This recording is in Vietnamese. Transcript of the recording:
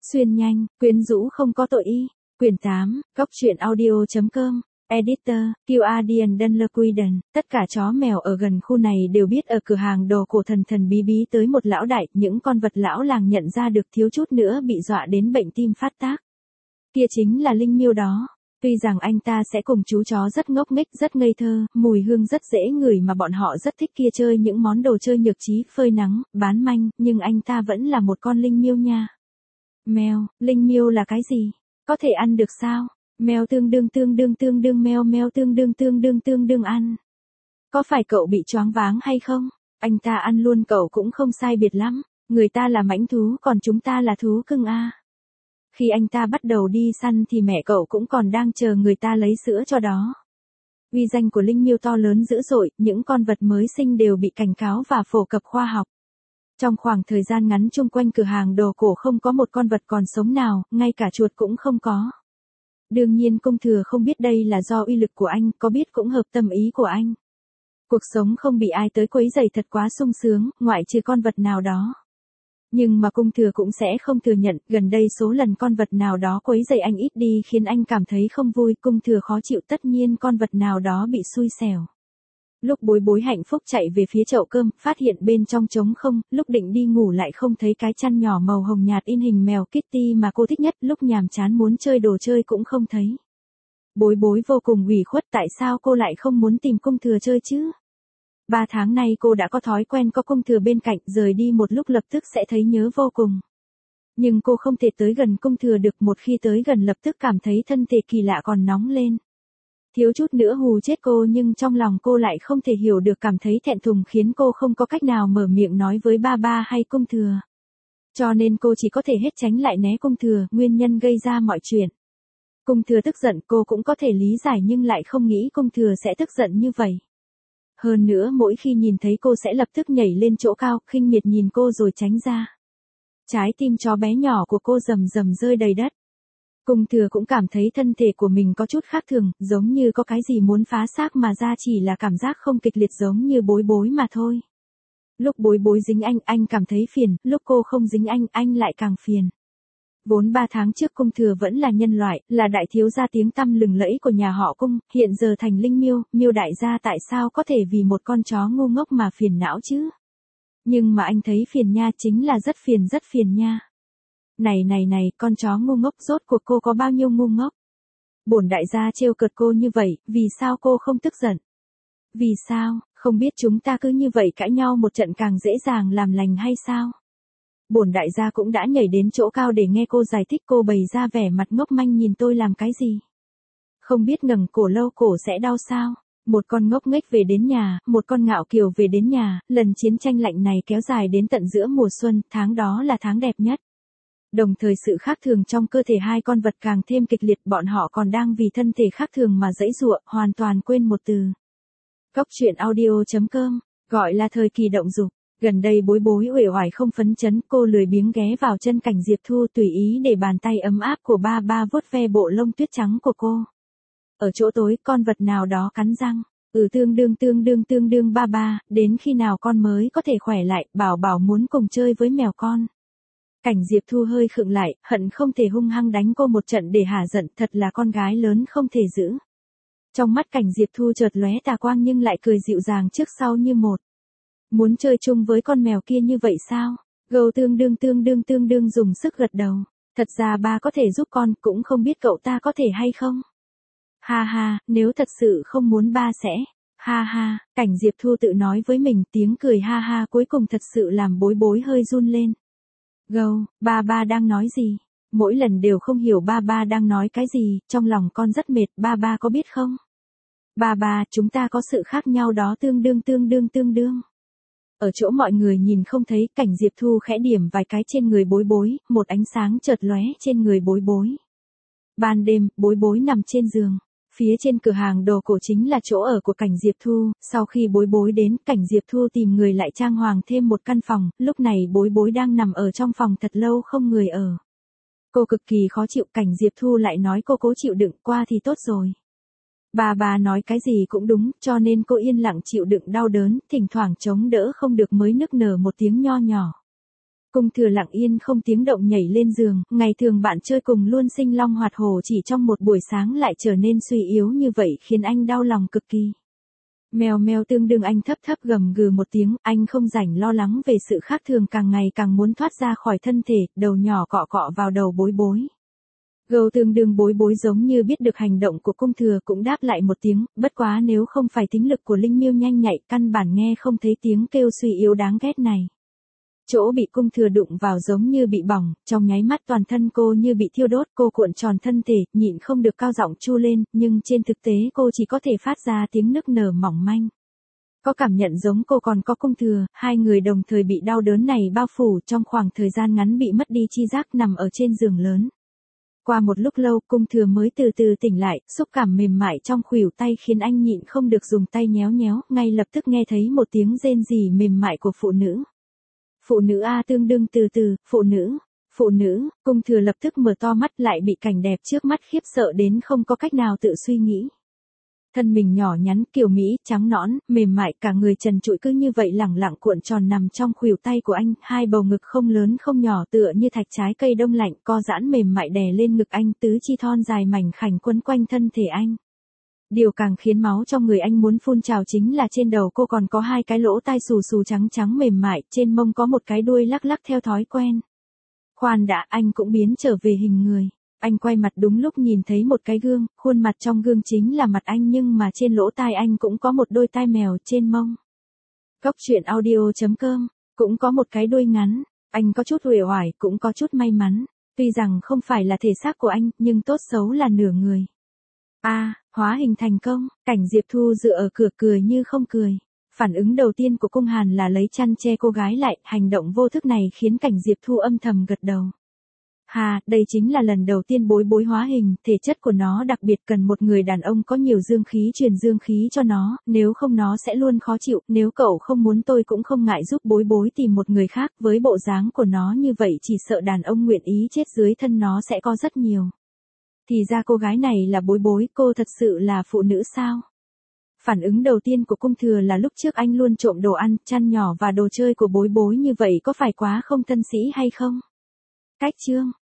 Xuyên nhanh, quyến rũ không có tội y. Quyển 8, Góc truyện audio.com. Editor, Guardian Dunlequiden. Tất cả chó mèo ở gần khu này đều biết ở cửa hàng đồ cổ thần thần bí bí tới một lão đại, những con vật lão làng nhận ra được thiếu chút nữa bị dọa đến bệnh tim phát tác. Kia chính là Linh Miêu đó. Tuy rằng anh ta sẽ cùng chú chó rất ngốc nghếch, rất ngây thơ, mùi hương rất dễ ngửi mà bọn họ rất thích kia chơi những món đồ chơi nhược trí, phơi nắng, bán manh, nhưng anh ta vẫn là một con Linh Miêu nha. Mèo, Linh Miêu là cái gì? Có thể ăn được sao? Mèo tương đương mèo tương đương ăn. Có phải cậu bị choáng váng hay không? Anh ta ăn luôn cậu cũng không sai biệt lắm. Người ta là mãnh thú còn chúng ta là thú cưng a. Khi anh ta bắt đầu đi săn thì mẹ cậu cũng còn đang chờ người ta lấy sữa cho đó. Uy danh của Linh Miêu to lớn dữ dội, những con vật mới sinh đều bị cảnh cáo và phổ cập khoa học. Trong khoảng thời gian ngắn chung quanh cửa hàng đồ cổ không có một con vật còn sống nào, ngay cả chuột cũng không có. Đương nhiên Công Thừa không biết đây là do uy lực của anh, có biết cũng hợp tâm ý của anh. Cuộc sống không bị ai tới quấy rầy thật quá sung sướng, ngoại trừ con vật nào đó. Nhưng mà Công Thừa cũng sẽ không thừa nhận, gần đây số lần con vật nào đó quấy rầy anh ít đi khiến anh cảm thấy không vui, Công Thừa khó chịu, tất nhiên con vật nào đó bị xui xẻo. Lúc Bối Bối hạnh phúc chạy về phía chậu cơm, phát hiện bên trong trống không, lúc định đi ngủ lại không thấy cái chăn nhỏ màu hồng nhạt in hình mèo Kitty mà cô thích nhất, lúc nhàm chán muốn chơi đồ chơi cũng không thấy. Bối Bối vô cùng ủy khuất, tại sao cô lại không muốn tìm Công Thừa chơi chứ? 3 tháng nay cô đã có thói quen có Công Thừa bên cạnh, rời đi một lúc lập tức sẽ thấy nhớ vô cùng. Nhưng cô không thể tới gần Công Thừa được, một khi tới gần lập tức cảm thấy thân thể kỳ lạ còn nóng lên. Thiếu chút nữa hù chết cô, nhưng trong lòng cô lại không thể hiểu được, cảm thấy thẹn thùng khiến cô không có cách nào mở miệng nói với ba hay Công Thừa. Cho nên cô chỉ có thể hết tránh lại né Công Thừa, nguyên nhân gây ra mọi chuyện. Công Thừa tức giận cô cũng có thể lý giải nhưng lại không nghĩ Công Thừa sẽ tức giận như vậy. Hơn nữa mỗi khi nhìn thấy cô sẽ lập tức nhảy lên chỗ cao, khinh miệt nhìn cô rồi tránh ra. Trái tim chó bé nhỏ của cô rầm rầm rơi đầy đất. Công Thừa cũng cảm thấy thân thể của mình có chút khác thường, giống như có cái gì muốn phá xác mà ra, chỉ là cảm giác không kịch liệt giống như Bối Bối mà thôi. Lúc Bối Bối dính anh cảm thấy phiền, lúc cô không dính anh lại càng phiền. Vốn 3 tháng trước Công Thừa vẫn là nhân loại, là đại thiếu gia tiếng tăm lừng lẫy của nhà họ Cung, hiện giờ thành Linh Miêu, Miêu đại gia tại sao có thể vì một con chó ngu ngốc mà phiền não chứ? Nhưng mà anh thấy phiền nha, chính là rất phiền nha. Này, con chó ngu ngốc, rốt cuộc cô có bao nhiêu ngu ngốc? Bổn đại gia trêu cợt cô như vậy, vì sao cô không tức giận? Vì sao, không biết chúng ta cứ như vậy cãi nhau một trận càng dễ dàng làm lành hay sao? Bổn đại gia cũng đã nhảy đến chỗ cao để nghe cô giải thích, cô bày ra vẻ mặt ngốc manh nhìn tôi làm cái gì? Không biết ngẩng cổ lâu cổ sẽ đau sao? Một con ngốc nghếch về đến nhà, một con ngạo kiều về đến nhà, lần chiến tranh lạnh này kéo dài đến tận giữa mùa xuân, tháng đó là tháng đẹp nhất. Đồng thời sự khác thường trong cơ thể hai con vật càng thêm kịch liệt, bọn họ còn đang vì thân thể khác thường mà giãy giụa, hoàn toàn quên một từ. Góc truyện audio.com, gọi là thời kỳ động dục. Gần đây Bối Bối uể oải không phấn chấn, cô lười biếng ghé vào chân Cảnh Diệp Thu tùy ý để bàn tay ấm áp của ba vuốt ve bộ lông tuyết trắng của cô. Ở chỗ tối, con vật nào đó cắn răng. Tương đương ba, đến khi nào con mới có thể khỏe lại, bảo muốn cùng chơi với mèo con. Cảnh Diệp Thu hơi khựng lại, hận không thể hung hăng đánh cô một trận để hả giận, thật là con gái lớn không thể giữ. Trong mắt Cảnh Diệp Thu chợt lóe tà quang nhưng lại cười dịu dàng trước sau như một. Muốn chơi chung với con mèo kia như vậy sao? Gâu tương đương dùng sức gật đầu. Thật ra ba có thể giúp con, cũng không biết cậu ta có thể hay không? Ha, nếu thật sự không muốn ba sẽ. Ha, Cảnh Diệp Thu tự nói với mình, tiếng cười ha cuối cùng thật sự làm Bối Bối hơi run lên. Gâu, ba đang nói gì? Mỗi lần đều không hiểu ba đang nói cái gì, trong lòng con rất mệt, ba có biết không? Ba, chúng ta có sự khác nhau đó, tương đương. Ở chỗ mọi người nhìn không thấy, Cảnh Diệp Thu khẽ điểm vài cái trên người Bối Bối, một ánh sáng chợt lóe trên người Bối Bối. Ban đêm, Bối Bối nằm trên giường. Phía trên cửa hàng đồ cổ chính là chỗ ở của Cảnh Diệp Thu, sau khi Bối Bối đến, Cảnh Diệp Thu tìm người lại trang hoàng thêm một căn phòng, lúc này Bối Bối đang nằm ở trong phòng thật lâu không người ở. Cô cực kỳ khó chịu, Cảnh Diệp Thu lại nói cô cố chịu đựng qua thì tốt rồi. Bà nói cái gì cũng đúng, cho nên cô yên lặng chịu đựng đau đớn, thỉnh thoảng chống đỡ không được mới nức nở một tiếng nho nhỏ. Cung Thừa lặng yên không tiếng động nhảy lên giường, ngày thường bạn chơi cùng luôn sinh long hoạt hổ chỉ trong một buổi sáng lại trở nên suy yếu như vậy khiến anh đau lòng cực kỳ. Mèo mèo tương đương anh thấp thấp gầm gừ một tiếng, anh không rảnh lo lắng về sự khác thường càng ngày càng muốn thoát ra khỏi thân thể, đầu nhỏ cọ cọ vào đầu bối bối. Gâu tương đương bối bối giống như biết được hành động của Cung Thừa cũng đáp lại một tiếng, bất quá nếu không phải tính lực của Linh Miêu nhanh nhạy căn bản nghe không thấy tiếng kêu suy yếu đáng ghét này. Chỗ bị Cung Thừa đụng vào giống như bị bỏng, trong nháy mắt toàn thân cô như bị thiêu đốt, cô cuộn tròn thân thể, nhịn không được cao giọng chu lên, nhưng trên thực tế cô chỉ có thể phát ra tiếng nức nở mỏng manh. Có cảm nhận giống cô còn có Cung Thừa, hai người đồng thời bị đau đớn này bao phủ trong khoảng thời gian ngắn bị mất đi chi giác nằm ở trên giường lớn. Qua một lúc lâu, Cung Thừa mới từ từ tỉnh lại, xúc cảm mềm mại trong khuỷu tay khiến anh nhịn không được dùng tay nhéo nhéo, ngay lập tức nghe thấy một tiếng rên rỉ mềm mại của phụ nữ. Phụ nữ A tương đương từ từ, phụ nữ, Cung Thừa lập tức mở to mắt lại bị cảnh đẹp trước mắt khiếp sợ đến không có cách nào tự suy nghĩ. Thân mình nhỏ nhắn, kiều mỹ, trắng nõn, mềm mại, cả người trần trụi cứ như vậy lẳng lặng cuộn tròn nằm trong khuỷu tay của anh, hai bầu ngực không lớn không nhỏ tựa như thạch trái cây đông lạnh, co giãn mềm mại đè lên ngực anh, tứ chi thon dài mảnh khảnh quấn quanh thân thể anh. Điều càng khiến máu trong người anh muốn phun trào chính là trên đầu cô còn có hai cái lỗ tai xù xù trắng trắng mềm mại, trên mông có một cái đuôi lắc lắc theo thói quen. Khoan đã, anh cũng biến trở về hình người. Anh quay mặt đúng lúc nhìn thấy một cái gương, khuôn mặt trong gương chính là mặt anh nhưng mà trên lỗ tai anh cũng có một đôi tai mèo trên mông. Cốc truyện audio.com, cũng có một cái đuôi ngắn, anh có chút uể oải cũng có chút may mắn, tuy rằng không phải là thể xác của anh nhưng tốt xấu là nửa người. Hóa hình thành công, Cảnh Diệp Thu dựa ở cửa cười như không cười. Phản ứng đầu tiên của Cung Hàn là lấy chăn che cô gái lại, hành động vô thức này khiến Cảnh Diệp Thu âm thầm gật đầu. Đây chính là lần đầu tiên bối bối hóa hình, thể chất của nó đặc biệt cần một người đàn ông có nhiều dương khí truyền dương khí cho nó, nếu không nó sẽ luôn khó chịu, nếu cậu không muốn tôi cũng không ngại giúp bối bối tìm một người khác, với bộ dáng của nó như vậy chỉ sợ đàn ông nguyện ý chết dưới thân nó sẽ có rất nhiều. Thì ra cô gái này là bối bối, cô thật sự là phụ nữ sao? Phản ứng đầu tiên của Cung Thừa là lúc trước anh luôn trộm đồ ăn, chăn nhỏ và đồ chơi của bối bối như vậy có phải quá không thân sĩ hay không? Cách chương